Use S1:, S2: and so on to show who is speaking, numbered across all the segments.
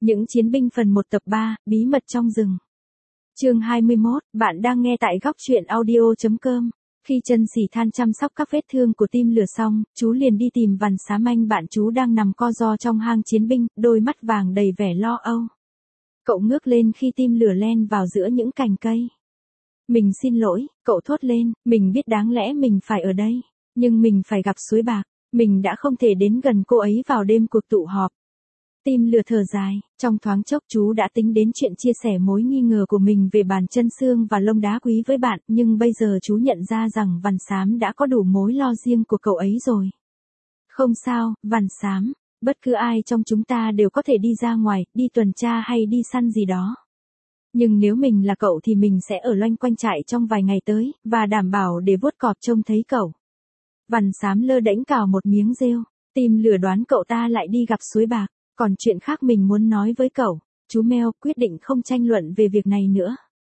S1: Những chiến binh phần 1 tập 3, bí mật trong rừng. Chương 21, bạn đang nghe tại góc truyện audio.com. Khi Chân Sỉ Than chăm sóc các vết thương của Tim Lửa xong, chú liền đi tìm Vằn Xám anh bạn chú đang nằm co ro trong hang chiến binh, đôi mắt vàng đầy vẻ lo âu. Cậu ngước lên khi Tim Lửa len vào giữa những cành cây. Mình xin lỗi, cậu thốt lên, mình biết đáng lẽ mình phải ở đây, nhưng mình phải gặp Suối Bạc, mình đã không thể đến gần cô ấy vào đêm cuộc tụ họp. Tim Lửa thở dài, trong thoáng chốc chú đã tính đến chuyện chia sẻ mối nghi ngờ của mình về bàn chân xương và lông đá quý với bạn, nhưng bây giờ chú nhận ra rằng Vằn Xám đã có đủ mối lo riêng của cậu ấy rồi. Không sao, Vằn Xám, bất cứ ai trong chúng ta đều có thể đi ra ngoài, đi tuần tra hay đi săn gì đó. Nhưng nếu mình là cậu thì mình sẽ ở loanh quanh trại trong vài ngày tới, và đảm bảo để vuốt cọp trông thấy cậu. Vằn Xám lơ đễnh cào một miếng rêu, Tim Lửa đoán cậu ta lại đi gặp Suối Bạc. Còn chuyện khác mình muốn nói với cậu, chú Mèo quyết định không tranh luận về việc này nữa.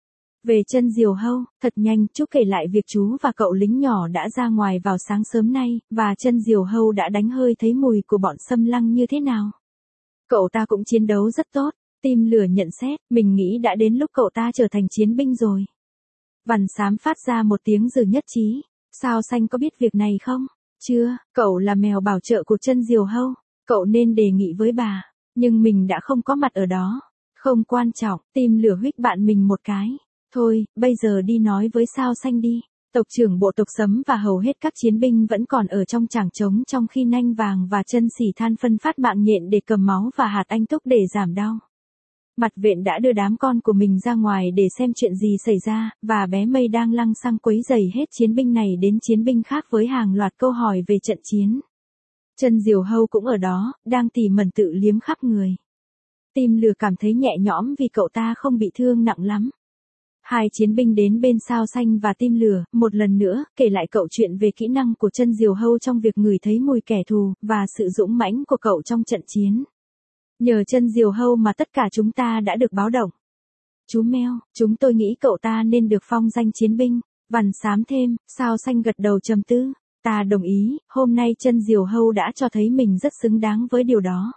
S1: Về Chân Diều Hâu, thật nhanh chú kể lại việc chú và cậu lính nhỏ đã ra ngoài vào sáng sớm nay, và Chân Diều Hâu đã đánh hơi thấy mùi của bọn xâm lăng như thế nào. Cậu ta cũng chiến đấu rất tốt, Tim Lửa nhận xét, mình nghĩ đã đến lúc cậu ta trở thành chiến binh rồi. Vằn Xám phát ra một tiếng dự nhất trí, Sao Xanh có biết việc này không? Chưa, cậu là mèo bảo trợ của Chân Diều Hâu. Cậu nên đề nghị với bà, nhưng mình đã không có mặt ở đó. Không quan trọng, Tim Lửa huých bạn mình một cái. Thôi, bây giờ đi nói với Sao Xanh đi. Tộc trưởng bộ tộc Sấm và hầu hết các chiến binh vẫn còn ở trong tràng trống trong khi Nanh Vàng và Chân Sỉ Than phân phát mạng nhện để cầm máu và hạt anh túc để giảm đau. Mặt Vện đã đưa đám con của mình ra ngoài để xem chuyện gì xảy ra, và bé Mây đang lăng xăng quấy rầy hết chiến binh này đến chiến binh khác với hàng loạt câu hỏi về trận chiến. Chân Diều Hâu cũng ở đó, đang tỉ mẩn tự liếm khắp người. Tim Lửa cảm thấy nhẹ nhõm vì cậu ta không bị thương nặng lắm. Hai chiến binh đến bên Sao Xanh và Tim Lửa, một lần nữa, kể lại cậu chuyện về kỹ năng của Chân Diều Hâu trong việc ngửi thấy mùi kẻ thù, và sự dũng mãnh của cậu trong trận chiến. Nhờ Chân Diều Hâu mà tất cả chúng ta đã được báo động. Chú Mèo, chúng tôi nghĩ cậu ta nên được phong danh chiến binh. Vằn Xám thêm, Sao Xanh gật đầu trầm tư. Ta đồng ý, hôm nay Chân Diều Hâu đã cho thấy mình rất xứng đáng với điều đó.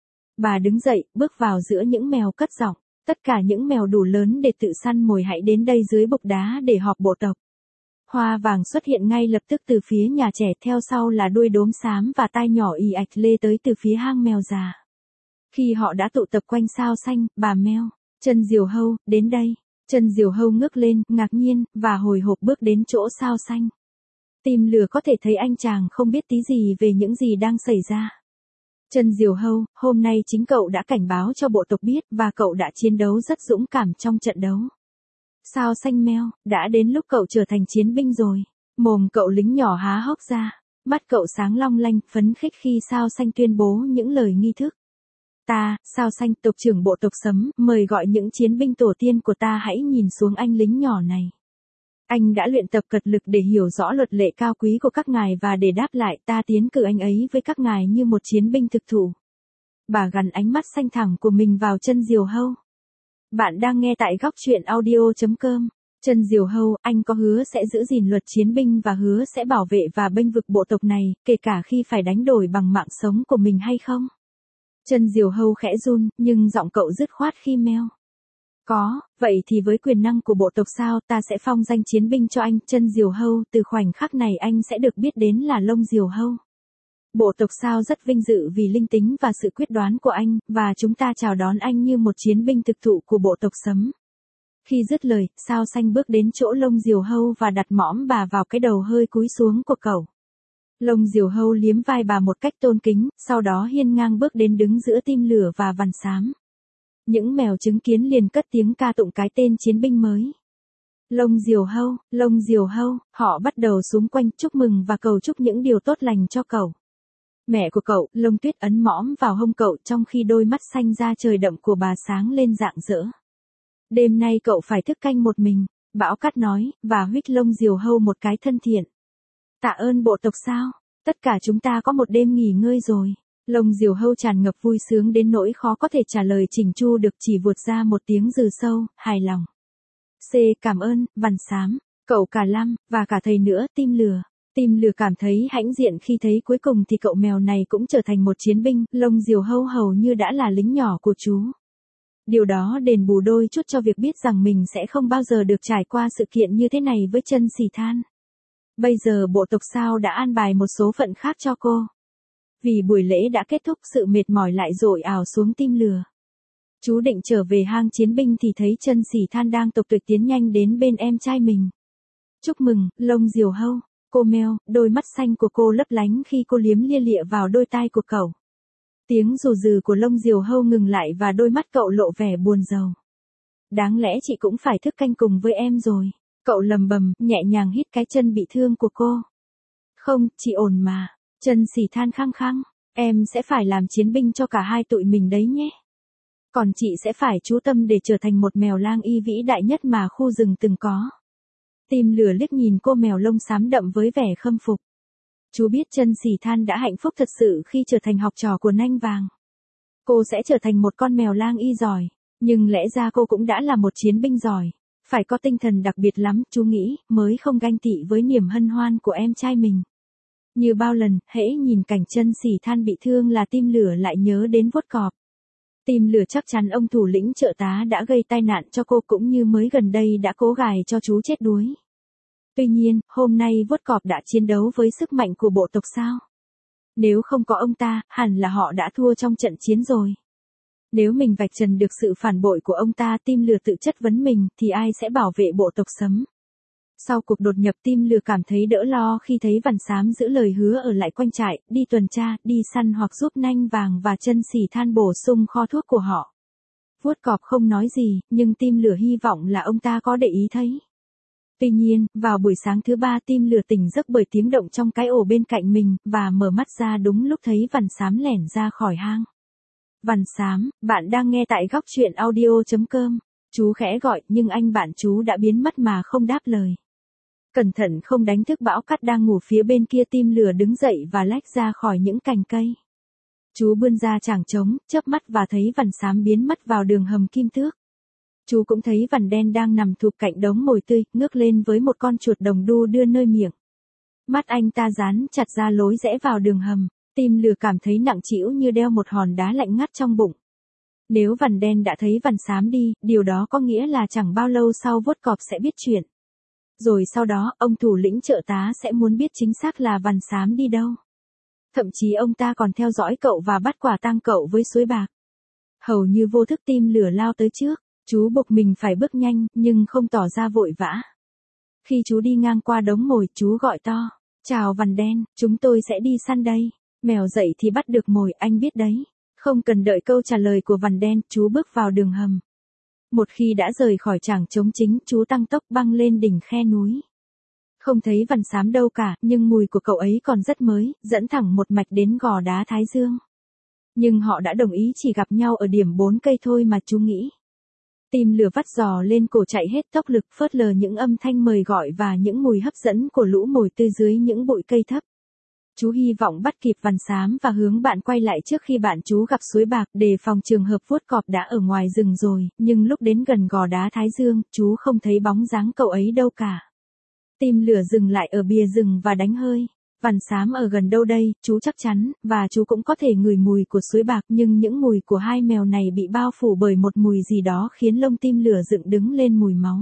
S1: Bà đứng dậy, bước vào giữa những mèo cất giọng. Tất cả những mèo đủ lớn để tự săn mồi hãy đến đây dưới bục đá để họp bộ tộc. Hoa Vàng xuất hiện ngay lập tức từ phía nhà trẻ, theo sau là đuôi đốm xám và tai nhỏ ì ạch lê tới từ phía hang mèo già. Khi họ đã tụ tập quanh Sao Xanh, bà Mèo, Chân Diều Hâu, đến đây. Chân Diều Hâu ngước lên, ngạc nhiên, và hồi hộp bước đến chỗ Sao Xanh. Tim Lửa có thể thấy anh chàng không biết tí gì về những gì đang xảy ra. Chân Diều Hâu, hôm nay chính cậu đã cảnh báo cho bộ tộc biết, và cậu đã chiến đấu rất dũng cảm trong trận đấu. Sao Xanh Mèo, đã đến lúc cậu trở thành chiến binh rồi. Mồm cậu lính nhỏ há hốc ra, mắt cậu sáng long lanh, phấn khích khi Sao Xanh tuyên bố những lời nghi thức. Ta, Sao Xanh, tộc trưởng bộ tộc Sấm, mời gọi những chiến binh tổ tiên của ta hãy nhìn xuống anh lính nhỏ này. Anh đã luyện tập cật lực để hiểu rõ luật lệ cao quý của các ngài, và để đáp lại ta tiến cử anh ấy với các ngài như một chiến binh thực thụ. Bà gằn ánh mắt xanh thẳm của mình vào Chân Diều Hâu. Bạn đang nghe tại góc truyện audio.com. Chân Diều Hâu, anh có hứa sẽ giữ gìn luật chiến binh và hứa sẽ bảo vệ và bênh vực bộ tộc này, kể cả khi phải đánh đổi bằng mạng sống của mình hay không? Chân Diều Hâu khẽ run, nhưng giọng cậu dứt khoát khi Mèo. Có, vậy thì với quyền năng của bộ tộc Sao, ta sẽ phong danh chiến binh cho anh. Chân Diều Hâu, từ khoảnh khắc này anh sẽ được biết đến là Lông Diều Hâu. Bộ tộc Sao rất vinh dự vì linh tính và sự quyết đoán của anh, và chúng ta chào đón anh như một chiến binh thực thụ của bộ tộc Sấm. Khi dứt lời, Sao Xanh bước đến chỗ Lông Diều Hâu và đặt mõm bà vào cái đầu hơi cúi xuống của cậu. Lông Diều Hâu liếm vai bà một cách tôn kính, sau đó hiên ngang bước đến đứng giữa Tim Lửa và Vằn Xám. Những mèo chứng kiến liền cất tiếng ca tụng cái tên chiến binh mới. Lông Diều Hâu, họ bắt đầu xúm quanh chúc mừng và cầu chúc những điều tốt lành cho cậu. Mẹ của cậu, Lông Tuyết ấn mõm vào hông cậu trong khi đôi mắt xanh da trời đậm của bà sáng lên rạng rỡ. Đêm nay cậu phải thức canh một mình, Bão Cát nói, và huých Lông Diều Hâu một cái thân thiện. Tạ ơn bộ tộc Sao, tất cả chúng ta có một đêm nghỉ ngơi rồi. Lông Diều Hâu tràn ngập vui sướng đến nỗi khó có thể trả lời chỉnh chu được, chỉ vụt ra một tiếng rừ sâu, hài lòng. Cảm ơn, Vằn Xám, cậu cả Lăm, và cả thầy nữa, Tim Lửa. Tim Lửa cảm thấy hãnh diện khi thấy cuối cùng thì cậu mèo này cũng trở thành một chiến binh. Lông Diều Hâu hầu như đã là lính nhỏ của chú. Điều đó đền bù đôi chút cho việc biết rằng mình sẽ không bao giờ được trải qua sự kiện như thế này với chân xỉ than. Bây giờ bộ tộc sao đã an bài một số phận khác cho cô. Vì buổi lễ đã kết thúc, sự mệt mỏi lại dội ào xuống tim lừa. Chú định trở về hang chiến binh thì thấy chân xỉ than đang tục tuyệt tiến nhanh đến bên em trai mình. Chúc mừng, lông diều hâu. Cô meo, đôi mắt xanh của cô lấp lánh khi cô liếm lia lịa vào đôi tai của cậu. Tiếng rù rừ của lông diều hâu ngừng lại và đôi mắt cậu lộ vẻ buồn rầu. Đáng lẽ chị cũng phải thức canh cùng với em rồi. Cậu lầm bầm, nhẹ nhàng hít cái chân bị thương của cô. Không, chị ổn mà. Chân xỉ than khăng khăng. Em sẽ phải làm chiến binh cho cả hai tụi mình đấy nhé. Còn chị sẽ phải chú tâm để trở thành một mèo lang y vĩ đại nhất mà khu rừng từng có. Tim lửa liếc nhìn cô mèo lông xám đậm với vẻ khâm phục. Chú biết chân xỉ than đã hạnh phúc thật sự khi trở thành học trò của Nanh Vàng. Cô sẽ trở thành một con mèo lang y giỏi, nhưng lẽ ra cô cũng đã là một chiến binh giỏi. Phải có tinh thần đặc biệt lắm, chú nghĩ, mới không ganh tị với niềm hân hoan của em trai mình. Như bao lần, hễ nhìn cảnh chân xỉ than bị thương là tim lửa lại nhớ đến vuốt cọp. Tim lửa chắc chắn ông thủ lĩnh trợ tá đã gây tai nạn cho cô cũng như mới gần đây đã cố gài cho chú chết đuối. Tuy nhiên, hôm nay vuốt cọp đã chiến đấu với sức mạnh của bộ tộc sao? Nếu không có ông ta, hẳn là họ đã thua trong trận chiến rồi. Nếu mình vạch trần được sự phản bội của ông ta, tim lửa tự chất vấn mình, thì ai sẽ bảo vệ bộ tộc Sấm? Sau cuộc đột nhập, tim lửa cảm thấy đỡ lo khi thấy Vằn Xám giữ lời hứa ở lại quanh trại, đi tuần tra, đi săn hoặc giúp Nanh Vàng và chân xỉ than bổ sung kho thuốc của họ. Vuốt cọp không nói gì, nhưng tim lửa hy vọng là ông ta có để ý thấy. Tuy nhiên, vào buổi sáng thứ ba, tim lửa tỉnh giấc bởi tiếng động trong cái ổ bên cạnh mình, và mở mắt ra đúng lúc thấy Vằn Xám lẻn ra khỏi hang. Vằn Xám, bạn đang nghe tại góc truyện audio.com. Chú khẽ gọi, nhưng anh bạn chú đã biến mất mà không đáp lời. Cẩn thận không đánh thức Bão Cát đang ngủ phía bên kia, tim lửa đứng dậy và lách ra khỏi những cành cây. Chú vươn ra chảng trống, chớp mắt và thấy Vằn Xám biến mất vào đường hầm kim tước. Chú cũng thấy Vằn Đen đang nằm thụp cạnh đống mồi tươi, ngước lên với một con chuột đồng đu đưa nơi miệng. Mắt anh ta dán chặt ra lối rẽ vào đường hầm, tim lửa cảm thấy nặng trĩu như đeo một hòn đá lạnh ngắt trong bụng. Nếu Vằn Đen đã thấy Vằn Xám đi, điều đó có nghĩa là chẳng bao lâu sau vuốt cọp sẽ biết chuyện. Rồi sau đó, ông thủ lĩnh trợ tá sẽ muốn biết chính xác là Vằn Xám đi đâu. Thậm chí ông ta còn theo dõi cậu và bắt quả tang cậu với suối bạc. Hầu như vô thức tim lửa lao tới trước, chú buộc mình phải bước nhanh, nhưng không tỏ ra vội vã. Khi chú đi ngang qua đống mồi, chú gọi to, chào Vằn Đen, chúng tôi sẽ đi săn đây. Mèo dậy thì bắt được mồi, anh biết đấy. Không cần đợi câu trả lời của Vằn Đen, chú bước vào đường hầm. Một khi đã rời khỏi trảng trống chính, chú tăng tốc băng lên đỉnh khe núi. Không thấy Vằn Xám đâu cả, nhưng mùi của cậu ấy còn rất mới, dẫn thẳng một mạch đến gò đá Thái Dương. Nhưng họ đã đồng ý chỉ gặp nhau ở điểm 4 cây thôi mà chú nghĩ. Tim lửa vắt giò lên cổ chạy hết tốc lực, phớt lờ những âm thanh mời gọi và những mùi hấp dẫn của lũ mồi tươi dưới những bụi cây thấp. Chú hy vọng bắt kịp Vằn Xám và hướng bạn quay lại trước khi bạn chú gặp suối bạc, đề phòng trường hợp vuốt cọp đã ở ngoài rừng rồi, nhưng lúc đến gần gò đá Thái Dương, chú không thấy bóng dáng cậu ấy đâu cả. Tim lửa dừng lại ở bìa rừng và đánh hơi. Vằn Xám ở gần đâu đây, chú chắc chắn, và chú cũng có thể ngửi mùi của suối bạc, nhưng những mùi của hai mèo này bị bao phủ bởi một mùi gì đó khiến lông tim lửa dựng đứng lên mùi máu.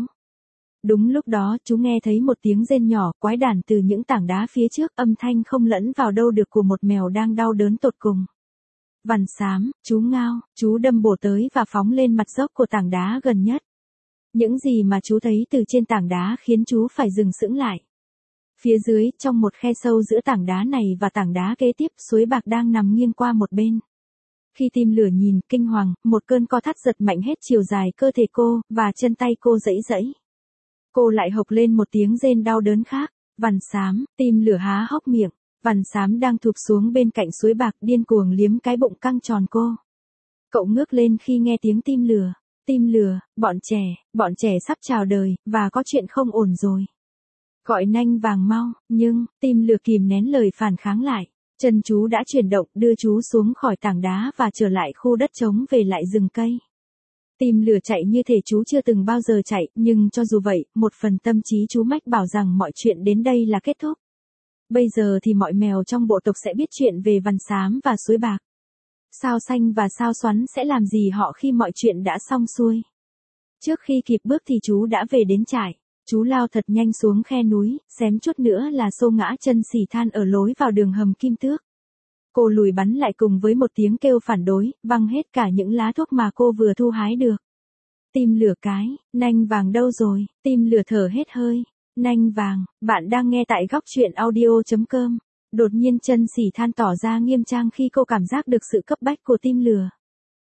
S1: Đúng lúc đó, chú nghe thấy một tiếng rên nhỏ, quái đản từ những tảng đá phía trước, âm thanh không lẫn vào đâu được của một mèo đang đau đớn tột cùng. Vằn Xám, chú ngao, chú đâm bổ tới và phóng lên mặt dốc của tảng đá gần nhất. Những gì mà chú thấy từ trên tảng đá khiến chú phải dừng sững lại. Phía dưới, trong một khe sâu giữa tảng đá này và tảng đá kế tiếp, suối bạc đang nằm nghiêng qua một bên. Khi tim lửa nhìn, kinh hoàng, một cơn co thắt giật mạnh hết chiều dài cơ thể cô, và chân tay cô giãy giãy. Cô lại hộc lên một tiếng rên đau đớn khác. Vằn Xám, tim lửa há hốc miệng. Vằn Xám đang thụp xuống bên cạnh suối bạc, điên cuồng liếm cái bụng căng tròn cô. Cậu ngước lên khi nghe tiếng tim lửa. Tim lửa, bọn trẻ sắp chào đời, và có chuyện không ổn rồi. Gọi Nanh Vàng mau, nhưng, tim lửa kìm nén lời phản kháng lại. Chân chú đã chuyển động, đưa chú xuống khỏi tảng đá và trở lại khu đất trống về lại rừng cây. Tim lửa chạy như thể chú chưa từng bao giờ chạy, nhưng cho dù vậy, một phần tâm trí chú mách bảo rằng mọi chuyện đến đây là kết thúc. Bây giờ thì mọi mèo trong bộ tộc sẽ biết chuyện về Vằn Xám và suối bạc. Sao xanh và sao xoắn sẽ làm gì họ khi mọi chuyện đã xong xuôi? Trước khi kịp bước thì chú đã về đến trại. Chú lao thật nhanh xuống khe núi, xém chút nữa là xô ngã chân Sỉ Than ở lối vào đường hầm Kim Tước. Cô lùi bắn lại cùng với một tiếng kêu phản đối, văng hết cả những lá thuốc mà cô vừa thu hái được. Tim lửa cái, nanh vàng đâu rồi? Tim lửa thở hết hơi. Nanh vàng, bạn đang nghe tại góc truyện audio.com. Đột nhiên chân Sỉ Than tỏ ra nghiêm trang khi cô cảm giác được sự cấp bách của tim lửa.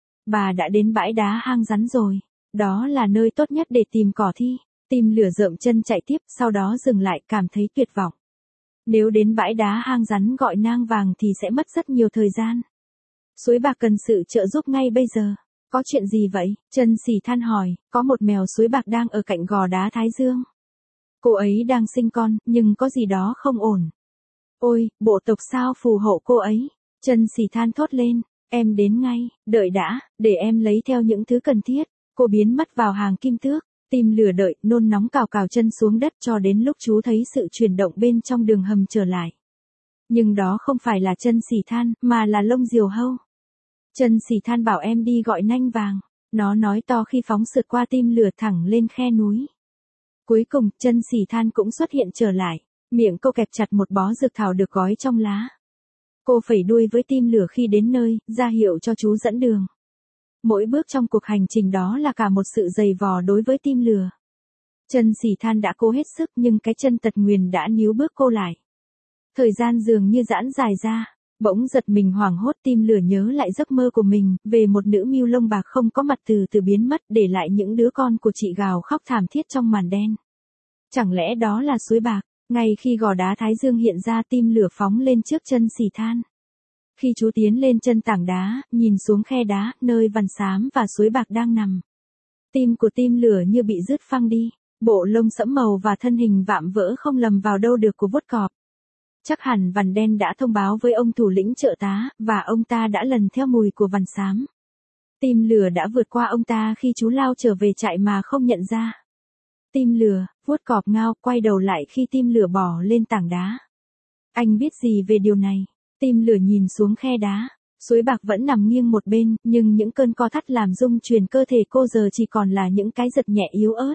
S1: Bà đã đến bãi đá hang rắn rồi. Đó là nơi tốt nhất để tìm cỏ thi. Tim lửa rợm chân chạy tiếp, sau đó dừng lại, cảm thấy tuyệt vọng. Nếu đến bãi đá hang rắn gọi nang vàng thì sẽ mất rất nhiều thời gian. Suối bạc cần sự trợ giúp ngay bây giờ. Có chuyện gì vậy? Chân Sỉ Than hỏi, có một mèo suối bạc đang ở cạnh gò đá Thái Dương. Cô ấy đang sinh con, nhưng có gì đó không ổn. Ôi, bộ tộc sao phù hộ cô ấy. Chân Sỉ Than thốt lên, em đến ngay, đợi đã, để em lấy theo những thứ cần thiết. Cô biến mất vào hàng Kim Tước. Tim lửa đợi, nôn nóng cào cào chân xuống đất cho đến lúc chú thấy sự chuyển động bên trong đường hầm trở lại. Nhưng đó không phải là chân Sỉ Than, mà là lông diều hâu. Chân Sỉ Than bảo em đi gọi nanh vàng. Nó nói to khi phóng sượt qua tim lửa thẳng lên khe núi. Cuối cùng, chân Sỉ Than cũng xuất hiện trở lại. Miệng cô kẹp chặt một bó dược thảo được gói trong lá. Cô phẩy đuôi với tim lửa khi đến nơi, ra hiệu cho chú dẫn đường. Mỗi bước trong cuộc hành trình đó là cả một sự dày vò đối với tim lửa. Chân Sỉ Than đã cố hết sức nhưng cái chân tật nguyền đã níu bước cô lại. Thời gian dường như giãn dài ra, bỗng giật mình hoảng hốt, tim lửa nhớ lại giấc mơ của mình, về một nữ mưu lông bạc không có mặt từ từ biến mất, để lại những đứa con của chị gào khóc thảm thiết trong màn đen. Chẳng lẽ đó là suối bạc? Ngay khi gò đá Thái Dương hiện ra, tim lửa phóng lên trước chân Sỉ Than. Khi chú tiến lên chân tảng đá, nhìn xuống khe đá, nơi vằn xám và suối bạc đang nằm. Tim của tim lửa như bị rứt phăng đi, bộ lông sẫm màu và thân hình vạm vỡ không lầm vào đâu được của vuốt cọp. Chắc hẳn vằn đen đã thông báo với ông thủ lĩnh chợ tá, và ông ta đã lần theo mùi của vằn xám. Tim lửa đã vượt qua ông ta khi chú lao trở về trại mà không nhận ra. Tim lửa, vuốt cọp ngao, quay đầu lại khi tim lửa bò lên tảng đá. Anh biết gì về điều này? Tim lửa nhìn xuống khe đá. Suối bạc vẫn nằm nghiêng một bên, nhưng những cơn co thắt làm rung chuyển cơ thể cô giờ chỉ còn là những cái giật nhẹ yếu ớt.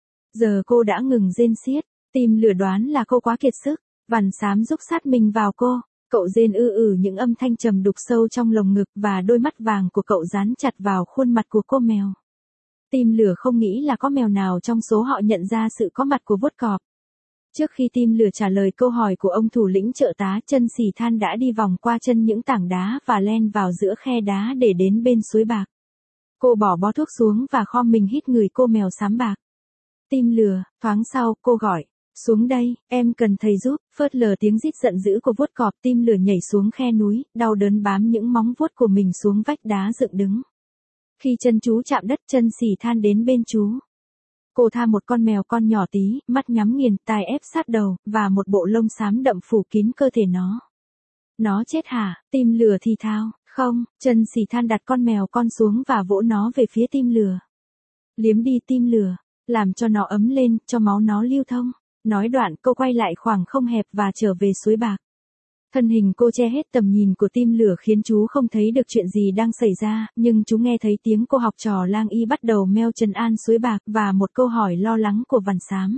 S1: Giờ cô đã ngừng rên xiết. Tim lửa đoán là cô quá kiệt sức. Vằn xám rúc sát mình vào cô. Cậu rên những âm thanh trầm đục sâu trong lồng ngực, và đôi mắt vàng của cậu dán chặt vào khuôn mặt của cô mèo. Tim lửa không nghĩ là có mèo nào trong số họ nhận ra sự có mặt của vuốt cọp. Trước khi tim lửa trả lời câu hỏi của ông thủ lĩnh chợ tá, chân Sỉ Than đã đi vòng qua chân những tảng đá và len vào giữa khe đá để đến bên suối bạc. Cô bỏ bó thuốc xuống và khom mình hít người cô mèo xám bạc. Tim lửa, thoáng sau, cô gọi. Xuống đây, em cần thầy giúp. Phớt lờ tiếng rít giận dữ của vuốt cọp, tim lửa nhảy xuống khe núi, đau đớn bám những móng vuốt của mình xuống vách đá dựng đứng. Khi chân chú chạm đất, chân Sỉ Than đến bên chú. Cô tha một con mèo con nhỏ tí, mắt nhắm nghiền, tai ép sát đầu, và một bộ lông xám đậm phủ kín cơ thể nó. Nó chết hả? Tim lửa thì thào. Không, chân Sỉ Than đặt con mèo con xuống và vỗ nó về phía tim lửa. Liếm đi tim lửa, làm cho nó ấm lên, cho máu nó lưu thông. Nói đoạn, cô quay lại khoảng không hẹp và trở về suối bạc. Thân hình cô che hết tầm nhìn của tim lửa khiến chú không thấy được chuyện gì đang xảy ra, nhưng chú nghe thấy tiếng cô học trò lang y bắt đầu meo trấn an suối bạc, và một câu hỏi lo lắng của vằn xám.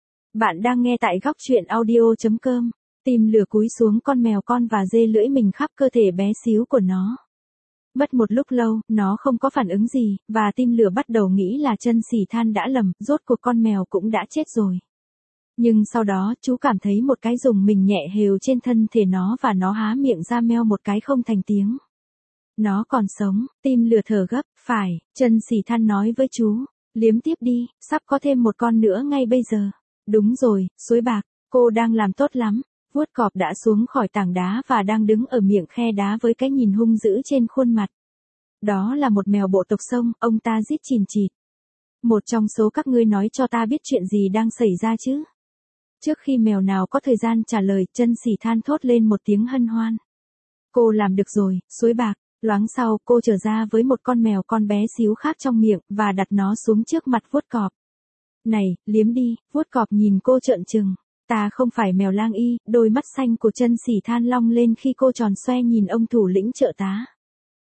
S1: Bạn đang nghe tại góc truyện audio.com. Tim lửa cúi xuống con mèo con và dê lưỡi mình khắp cơ thể bé xíu của nó. Mất một lúc lâu, nó không có phản ứng gì, và tim lửa bắt đầu nghĩ là chân Sỉ Than đã lầm, rốt cuộc con mèo cũng đã chết rồi. Nhưng sau đó, chú cảm thấy một cái rùng mình nhẹ hều trên thân thể nó và nó há miệng ra meo một cái không thành tiếng. Nó còn sống, tim lửa thở gấp, phải, chân Sỉ Than nói với chú, liếm tiếp đi, sắp có thêm một con nữa ngay bây giờ. Đúng rồi, suối bạc, cô đang làm tốt lắm. Vuốt cọp đã xuống khỏi tảng đá và đang đứng ở miệng khe đá với cái nhìn hung dữ trên khuôn mặt. Đó là một mèo bộ tộc sông, ông ta rít chìn chịt. Một trong số các ngươi nói cho ta biết chuyện gì đang xảy ra chứ? Trước khi mèo nào có thời gian trả lời, chân Sỉ Than thốt lên một tiếng hân hoan. Cô làm được rồi, suối bạc. Loáng sau, cô trở ra với một con mèo con bé xíu khác trong miệng, và đặt nó xuống trước mặt vuốt cọp. Này, liếm đi, vuốt cọp nhìn cô trợn trừng. Ta không phải mèo lang y, đôi mắt xanh của chân Sỉ Than long lên khi cô tròn xoe nhìn ông thủ lĩnh chợ tá.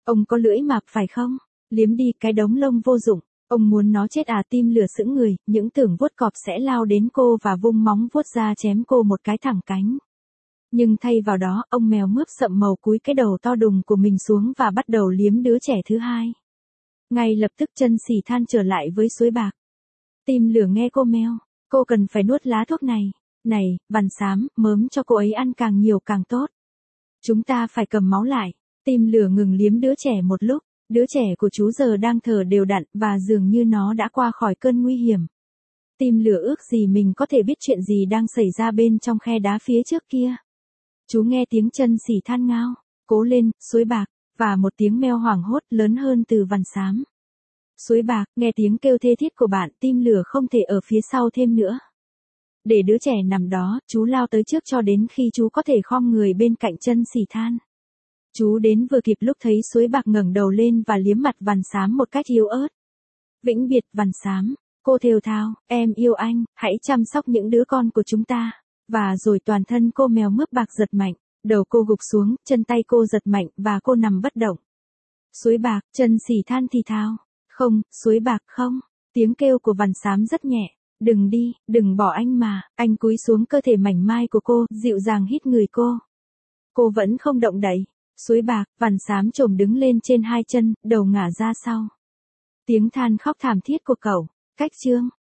S1: Ông có lưỡi mạp phải không? Liếm đi cái đống lông vô dụng. Ông muốn nó chết à? Tim lửa sững người, những tưởng vuốt cọp sẽ lao đến cô và vung móng vuốt ra chém cô một cái thẳng cánh. Nhưng thay vào đó, ông mèo mướp sậm màu cúi cái đầu to đùng của mình xuống và bắt đầu liếm đứa trẻ thứ hai. Ngay lập tức chân xỉ than trở lại với suối bạc. Tim lửa nghe cô meo, cô cần phải nuốt lá thuốc này. Này, Văn Xám, mớm cho cô ấy ăn càng nhiều càng tốt. Chúng ta phải cầm máu lại. Tim lửa ngừng liếm đứa trẻ một lúc. Đứa trẻ của chú giờ đang thở đều đặn và dường như nó đã qua khỏi cơn nguy hiểm. Tim lửa ước gì mình có thể biết chuyện gì đang xảy ra bên trong khe đá phía trước kia. Chú nghe tiếng chân xỉ than ngao, cố lên, suối bạc, và một tiếng meo hoảng hốt lớn hơn từ Văn Xám. Suối bạc, nghe tiếng kêu thê thiết của bạn, tim lửa không thể ở phía sau thêm nữa. Để đứa trẻ nằm đó, chú lao tới trước cho đến khi chú có thể khom người bên cạnh chân xỉ than. Chú đến vừa kịp lúc thấy suối bạc ngẩng đầu lên và liếm mặt Văn Xám một cách yếu ớt. Vĩnh biệt Văn Xám, cô thều thào, em yêu anh, hãy chăm sóc những đứa con của chúng ta. Và rồi toàn thân cô mèo mướp bạc giật mạnh, đầu cô gục xuống, chân tay cô giật mạnh và cô nằm bất động. Suối bạc, chân xỉ than thì thào. Không, suối bạc không. Tiếng kêu của Văn Xám rất nhẹ. Đừng đi, đừng bỏ anh mà. Anh cúi xuống cơ thể mảnh mai của cô, dịu dàng hít người cô. Cô vẫn không động đậy. Suối bạc, Văn Xám chồm đứng lên trên hai chân, đầu ngả ra sau. Tiếng than khóc thảm thiết của cậu. Cách chương.